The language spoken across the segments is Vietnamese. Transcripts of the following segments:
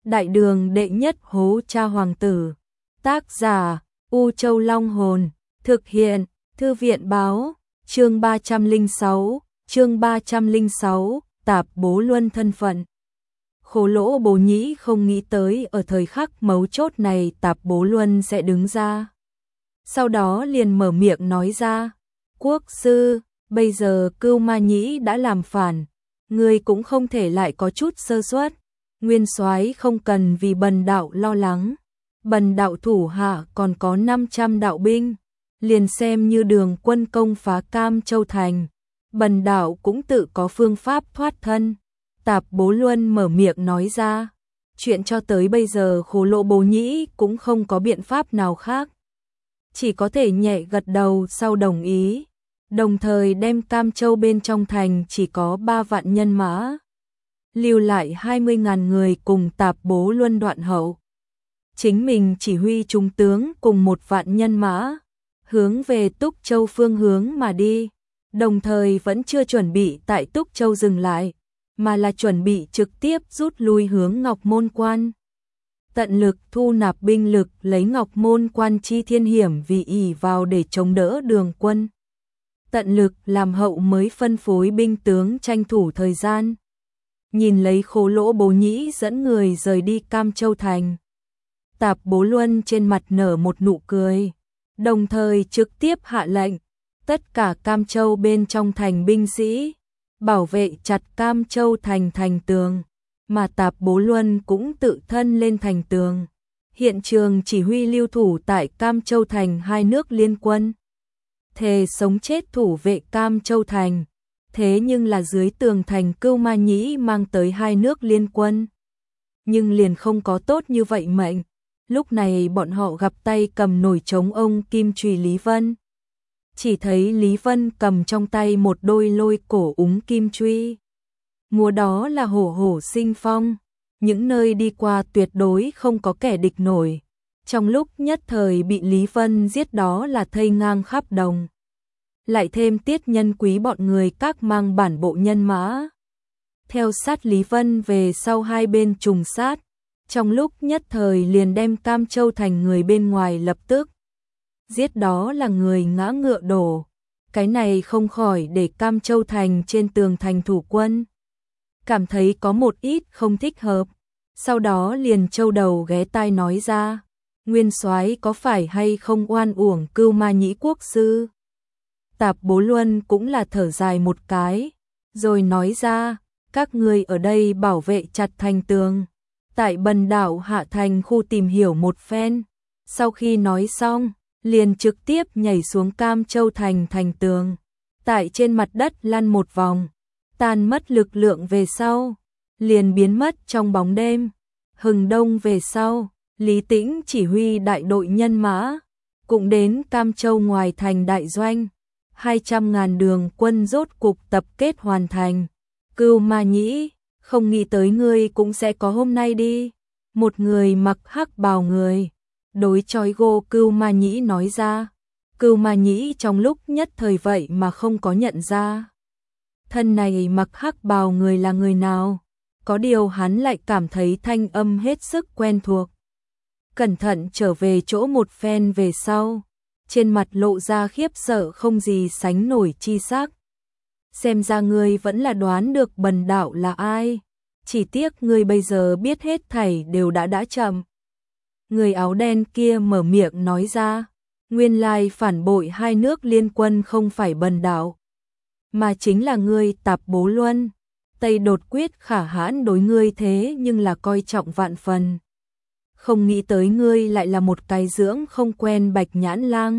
Đại đường đệ nhất hố cha hoàng tử. Tác giả U Châu Long Hồn. Thực hiện Thư viện Báo. Chương 306, Tạp Bố Luân thân phận. Khố Lỗ Bố Nhĩ không nghĩ tới ở thời khắc mấu chốt này Tạp Bố Luân sẽ đứng ra. Sau đó liền mở miệng nói ra, quốc sư, bây giờ Cưu Ma Nhĩ đã làm phản, người cũng không thể lại có chút sơ suất. Nguyên soái không cần vì Bần đạo lo lắng, Bần đạo thủ hạ còn có 500 đạo binh, liền xem như Đường quân công phá Cam Châu thành, Bần đạo cũng tự có phương pháp thoát thân. Tạp Bố Luân mở miệng nói ra, chuyện cho tới bây giờ Khố Lỗ Bố Nhĩ cũng không có biện pháp nào khác, chỉ có thể nhẹ gật đầu sau đồng ý, đồng thời đem Cam Châu bên trong thành chỉ có 3 vạn nhân mã, lưu lại 20.000 người cùng Tạp Bố Luân đoạn hậu. Chính mình chỉ huy trung tướng cùng 1 vạn nhân mã, hướng về Túc Châu phương hướng mà đi, đồng thời vẫn chưa chuẩn bị tại Túc Châu dừng lại, mà là chuẩn bị trực tiếp rút lui hướng Ngọc Môn Quan. Tận lực thu nạp binh lực lấy Ngọc Môn Quan chi thiên hiểm vì ỷ vào để chống đỡ Đường quân. Tận lực làm hậu mới phân phối binh tướng tranh thủ thời gian. Nhìn lấy Khố Lỗ Bố Nhĩ dẫn người rời đi Cam Châu thành, Tạp Bố Luân trên mặt nở một nụ cười, đồng thời trực tiếp hạ lệnh, tất cả Cam Châu bên trong thành binh sĩ, bảo vệ chặt Cam Châu thành thành tường, mà Tạp Bố Luân cũng tự thân lên thành tường. Hiện trường chỉ huy lưu thủ tại Cam Châu thành 2 nước liên quân, thề sống chết thủ vệ Cam Châu thành. Thế nhưng là dưới tường thành Cưu Ma Nhĩ mang tới 2 nước liên quân, nhưng liền không có tốt như vậy mệnh. Lúc này bọn họ gặp tay cầm nổi trống ông kim chùy Lý Vân. Chỉ thấy Lý Vân cầm trong tay một đôi lôi cổ úng kim chùy. Mùa đó là hổ hổ sinh phong, những nơi đi qua tuyệt đối không có kẻ địch nổi. Trong lúc nhất thời bị Lý Vân giết đó là thây ngang khắp đồng. Lại thêm Tiết Nhân Quý bọn người các mang bản bộ nhân mã, theo sát Lý Vân về sau hai bên trùng sát, trong lúc nhất thời liền đem Cam Châu thành người bên ngoài lập tức giết đó là người ngã ngựa đổ. Cái này không khỏi để Cam Châu thành trên tường thành thủ quân cảm thấy có một ít không thích hợp, sau đó liền châu đầu ghé tai nói ra, nguyên soái có phải hay không oan uổng Cưu Ma Nhĩ quốc sư. Tạp Bố Luân cũng là thở dài một cái, rồi nói ra, các ngươi ở đây bảo vệ chặt thành tường, tại Bần đạo hạ thành khu tìm hiểu một phen. Sau khi nói xong, liền trực tiếp nhảy xuống Cam Châu thành thành tường, tại trên mặt đất lăn một vòng, tan mất lực lượng về sau, liền biến mất trong bóng đêm. Hừng đông về sau, Lý Tĩnh chỉ huy đại đội nhân mã, cũng đến Cam Châu ngoài thành đại doanh. 200.000 đường quân rốt cục tập kết hoàn thành. Cưu Ma Nhĩ, không nghĩ tới ngươi cũng sẽ có hôm nay đi. Một người mặc hắc bào người đối chói gô Cưu Ma Nhĩ nói ra. Cưu Ma Nhĩ trong lúc nhất thời vậy mà không có nhận ra thân này mặc hắc bào người là người nào. Có điều hắn lại cảm thấy thanh âm hết sức quen thuộc. Cẩn thận trở về chỗ một phen về sau, trên mặt lộ ra khiếp sợ không gì sánh nổi chi sắc. Xem ra ngươi vẫn là đoán được Bần đạo là ai, chỉ tiếc ngươi bây giờ biết hết thảy đều đã chậm. Người áo đen kia mở miệng nói ra, nguyên lai phản bội 2 nước liên quân không phải Bần đạo, mà chính là ngươi Tạp Bố Luân. Tây Đột Quyết khả hãn đối ngươi thế nhưng là coi trọng vạn phần. Không nghĩ tới ngươi lại là một cái dưỡng không quen Bạch Nhãn Lang,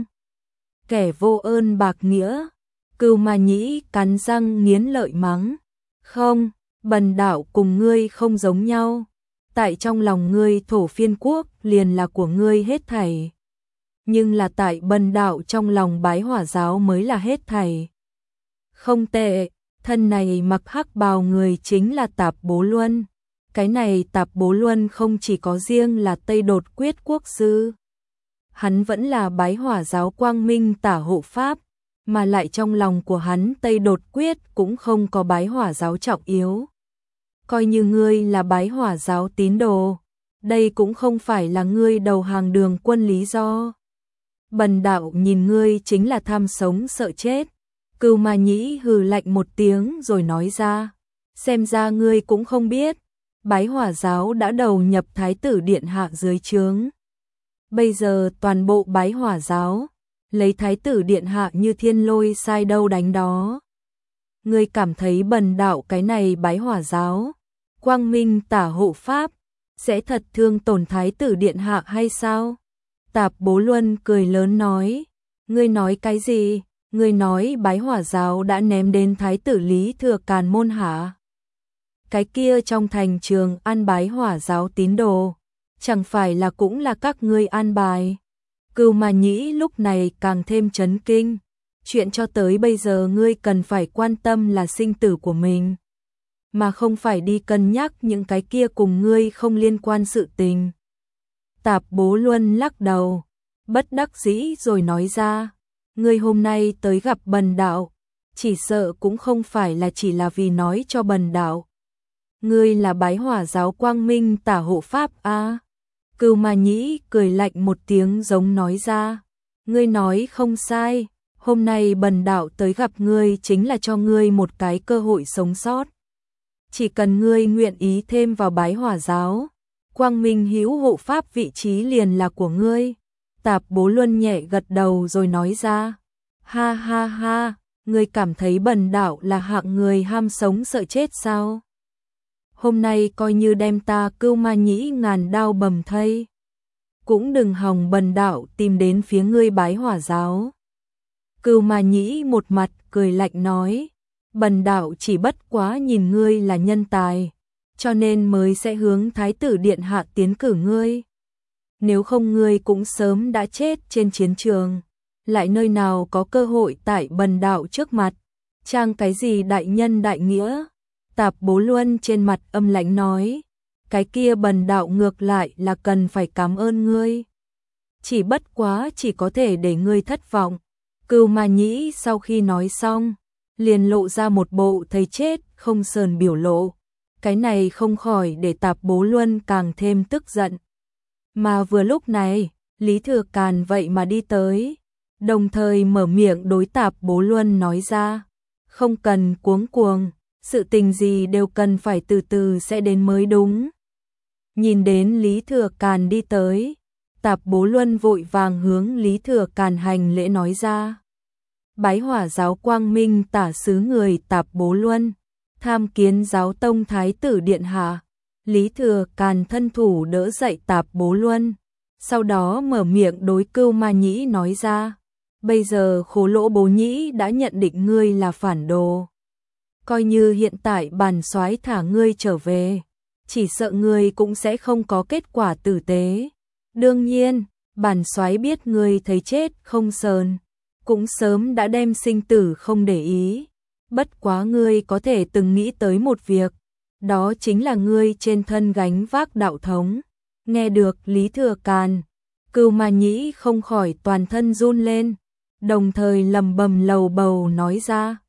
kẻ vô ơn bạc nghĩa. Cưu Ma Nhĩ cắn răng nghiến lợi mắng, không, Bần đạo cùng ngươi không giống nhau, tại trong lòng ngươi Thổ Phiên quốc liền là của ngươi hết thảy, nhưng là tại Bần đạo trong lòng Bái Hỏa giáo mới là hết thảy. Không tệ, thân này mặc hắc bào người chính là Tạp Bố Luân. Cái này Tạp Bố Luân không chỉ có riêng là Tây Đột Quyết quốc sư, hắn vẫn là Bái Hỏa giáo quang minh tả hộ pháp, mà lại trong lòng của hắn Tây Đột Quyết cũng không có Bái Hỏa giáo trọng yếu. Coi như ngươi là Bái Hỏa giáo tín đồ, đây cũng không phải là ngươi đầu hàng Đường Quân lý do. Bần đạo nhìn ngươi chính là tham sống sợ chết. Cưu Ma Nhĩ hừ lạnh một tiếng rồi nói ra, xem ra ngươi cũng không biết, Bái Hỏa giáo đã đầu nhập Thái tử điện hạ dưới trướng. Bây giờ toàn bộ Bái Hỏa giáo lấy Thái tử điện hạ như thiên lôi sai đâu đánh đó. Ngươi cảm thấy bần đạo cái này Bái Hỏa giáo, quang minh tả hộ pháp, sẽ thật thương tổn Thái tử điện hạ hay sao? Tạp Bố Luân cười lớn nói, ngươi nói cái gì? Ngươi nói Bái Hỏa giáo đã ném đến Thái tử Lý Thừa Càn môn hả? Cái kia trong thành Trường An Bái Hỏa giáo tín đồ, chẳng phải là cũng là các ngươi an bài? Cưu Ma Nhĩ lúc này càng thêm chấn kinh, chuyện cho tới bây giờ ngươi cần phải quan tâm là sinh tử của mình, mà không phải đi cân nhắc những cái kia cùng ngươi không liên quan sự tình. Tạp Bố Luân lắc đầu, bất đắc dĩ rồi nói ra, ngươi hôm nay tới gặp bần đạo, chỉ sợ cũng không phải là chỉ là vì nói cho bần đạo. Ngươi là Bái Hỏa giáo quang minh tả hộ pháp a? Cưu Ma Nhĩ cười lạnh một tiếng giống nói ra, ngươi nói không sai, hôm nay bần đạo tới gặp ngươi chính là cho ngươi một cái cơ hội sống sót. Chỉ cần ngươi nguyện ý thêm vào Bái Hỏa giáo, quang minh hữu hộ pháp vị trí liền là của ngươi. Tạp Bố Luân nhẹ gật đầu rồi nói ra, ha ha ha, ngươi cảm thấy bần đạo là hạng người ham sống sợ chết sao? Hôm nay coi như đem ta Cưu Ma Nhĩ ngàn đao bầm thây, cũng đừng hòng bần đạo tìm đến phía ngươi Bái Hỏa giáo. Cưu Ma Nhĩ một mặt cười lạnh nói, bần đạo chỉ bất quá nhìn ngươi là nhân tài, cho nên mới sẽ hướng Thái tử điện hạ tiến cử ngươi. Nếu không ngươi cũng sớm đã chết trên chiến trường, lại nơi nào có cơ hội tại bần đạo trước mặt, trang cái gì đại nhân đại nghĩa. Tạp Bố Luân trên mặt âm lãnh nói, cái kia bần đạo ngược lại là cần phải cảm ơn ngươi. Chỉ bất quá chỉ có thể để ngươi thất vọng. Cưu Ma Nhĩ sau khi nói xong, liền lộ ra một bộ thấy chết không sờn biểu lộ. Cái này không khỏi để Tạp Bố Luân càng thêm tức giận. Mà vừa lúc này, Lý Thừa Càn vậy mà đi tới, đồng thời mở miệng đối Tạp Bố Luân nói ra, không cần cuống cuồng, sự tình gì đều cần phải từ từ sẽ đến mới đúng. Nhìn đến Lý Thừa Càn đi tới, Tạp Bố Luân vội vàng hướng Lý Thừa Càn hành lễ nói ra, Bái Hỏa giáo quang minh tả sứ người Tạp Bố Luân, tham kiến giáo tông Thái tử điện hạ. Lý Thừa Càn thân thủ đỡ dậy Tạp Bố Luân, sau đó mở miệng đối Cưu Ma Nhĩ nói ra, bây giờ Khố Lỗ Bố Nhĩ đã nhận định ngươi là phản đồ. Coi như hiện tại bản soái thả ngươi trở về, chỉ sợ ngươi cũng sẽ không có kết quả tử tế. Đương nhiên, bản soái biết ngươi thấy chết không sờn, cũng sớm đã đem sinh tử không để ý. Bất quá ngươi có thể từng nghĩ tới một việc, đó chính là ngươi trên thân gánh vác đạo thống. Nghe được Lý Thừa Càn, Cưu Ma Nhĩ không khỏi toàn thân run lên, đồng thời lầm bầm lầu bầu nói ra,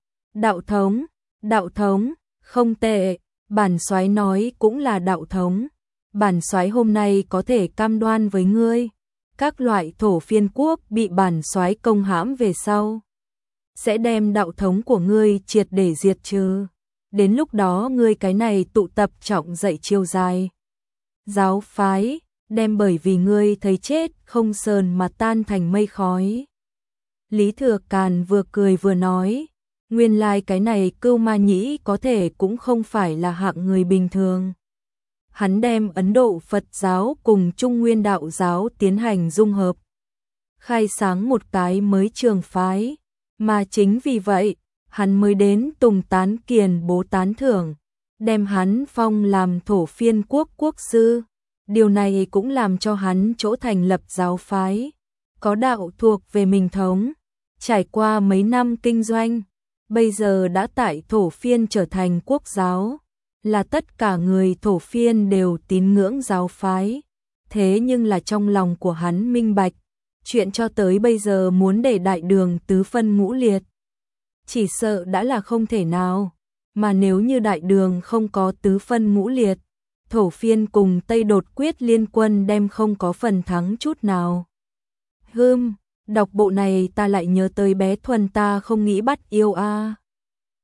đạo thống, không tệ, bản soái nói cũng là đạo thống. Bản soái hôm nay có thể cam đoan với ngươi, các loại thổ phiên quốc bị bản soái công hãm về sau, sẽ đem đạo thống của ngươi triệt để diệt trừ. Đến lúc đó ngươi cái này tụ tập trọng dậy chiêu dài giáo phái, đem bởi vì ngươi thấy chết không sờn mà tan thành mây khói. Lý Thừa Càn vừa cười vừa nói, nguyên lai cái này Cưu Ma Nhĩ có thể cũng không phải là hạng người bình thường. Hắn đem Ấn Độ Phật giáo cùng Trung Nguyên đạo giáo tiến hành dung hợp, khai sáng một cái mới trường phái, mà chính vì vậy, hắn mới đến Tùng Tán Kiền Bố tán thưởng, đem hắn phong làm thổ phiên quốc quốc sư. Điều này cũng làm cho hắn chỗ thành lập giáo phái, có đạo thuộc về mình thống. Trải qua mấy năm kinh doanh, bây giờ đã tại thổ phiên trở thành quốc giáo, là tất cả người thổ phiên đều tín ngưỡng giáo phái. Thế nhưng là trong lòng của hắn minh bạch, chuyện cho tới bây giờ muốn để đại đường tứ phân ngũ liệt, chỉ sợ đã là không thể nào, mà nếu như đại đường không có tứ phân ngũ liệt, Thổ Phiên cùng Tây Đột Quyết liên quân đem không có phần thắng chút nào. Đọc bộ này ta lại nhớ tới bé Thuần ta không nghĩ bắt yêu a.